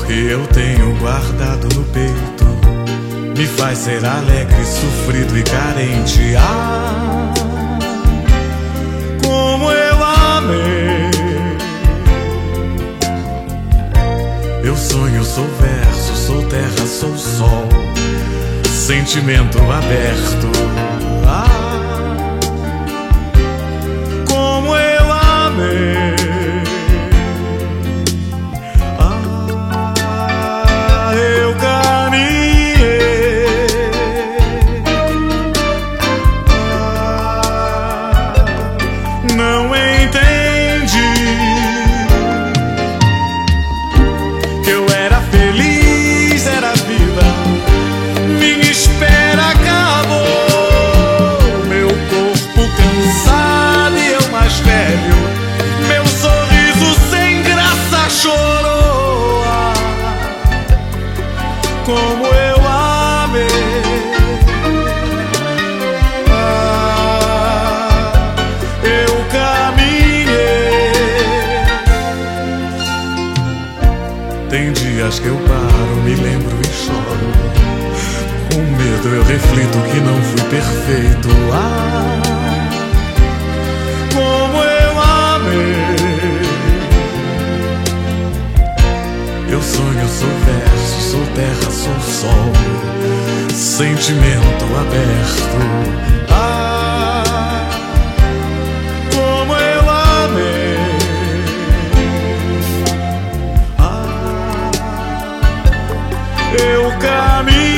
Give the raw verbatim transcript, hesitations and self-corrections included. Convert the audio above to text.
que eu tenho guardado no peito me faz ser alegre, sofrido e carente. Ah, como eu amei. Eu sonho, sou verso, sou terra, sou sol, sentimento aberto. Ah, como eu amei. Ah, eu caminhei. Ah, não entendi que eu era feliz, era vida. Minha espera acabou, meu corpo cansado e eu mais velho, meu sorriso sem graça chorou. Ah, como eu amei. Ah, eu caminhei. Tem dias que eu paro, me lembro e choro. Com medo eu reflito que não fui perfeito. Ah, como eu amei. Eu sonho, sou verso, sou terra, sou sol, sentimento aberto. Ah, como eu amei. Ah, eu caminho.